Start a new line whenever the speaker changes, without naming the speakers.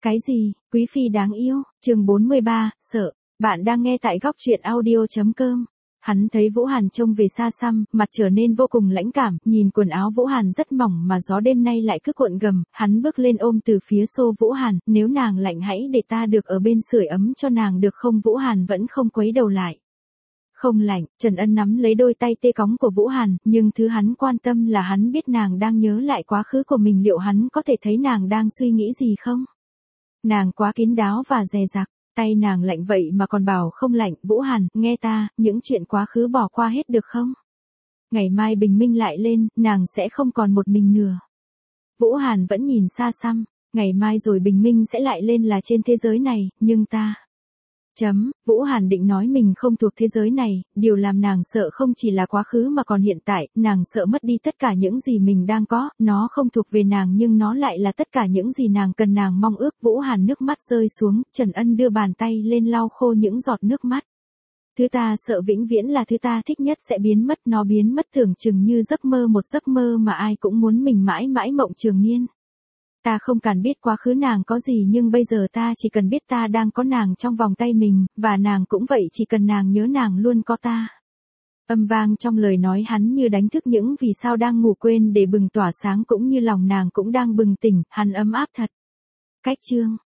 Cái gì, Quý phi đáng yêu, chương 43, sợ. Bạn đang nghe tại góc truyện audio.com. Hắn thấy Vũ Hàn trông về xa xăm, mặt trở nên vô cùng lãnh cảm, nhìn quần áo Vũ Hàn rất mỏng mà gió đêm nay lại cứ cuộn gầm, hắn bước lên ôm từ phía xô Vũ Hàn, nếu nàng lạnh hãy để ta được ở bên sưởi ấm cho nàng được không? Vũ Hàn vẫn không quấy đầu lại. Không lạnh, Trần Ân nắm lấy đôi tay tê cóng của Vũ Hàn, nhưng thứ hắn quan tâm là hắn biết nàng đang nhớ lại quá khứ của mình, liệu hắn có thể thấy nàng đang suy nghĩ gì không? Nàng quá kín đáo và dè dặt, tay nàng lạnh vậy mà còn bảo không lạnh. Vũ Hàn, nghe ta, những chuyện quá khứ bỏ qua hết được không? Ngày mai bình minh lại lên, nàng sẽ không còn một mình nữa. Vũ Hàn vẫn nhìn xa xăm, ngày mai rồi bình minh sẽ lại lên là trên thế giới này, nhưng ta... Vũ Hàn định nói mình không thuộc thế giới này, điều làm nàng sợ không chỉ là quá khứ mà còn hiện tại, nàng sợ mất đi tất cả những gì mình đang có, nó không thuộc về nàng nhưng nó lại là tất cả những gì nàng cần, nàng mong ước. Vũ Hàn nước mắt rơi xuống, Trần Ân đưa bàn tay lên lau khô những giọt nước mắt. Thứ ta sợ vĩnh viễn là thứ ta thích nhất sẽ biến mất, nó biến mất tưởng chừng như giấc mơ, một giấc mơ mà ai cũng muốn mình mãi mãi mộng trường niên. Ta không cần biết quá khứ nàng có gì, nhưng bây giờ ta chỉ cần biết ta đang có nàng trong vòng tay mình, và nàng cũng vậy, chỉ cần nàng nhớ nàng luôn có ta. Âm vang trong lời nói hắn như đánh thức những vì sao đang ngủ quên để bừng tỏa sáng, cũng như lòng nàng cũng đang bừng tỉnh, hắn ấm áp thật. Cách chương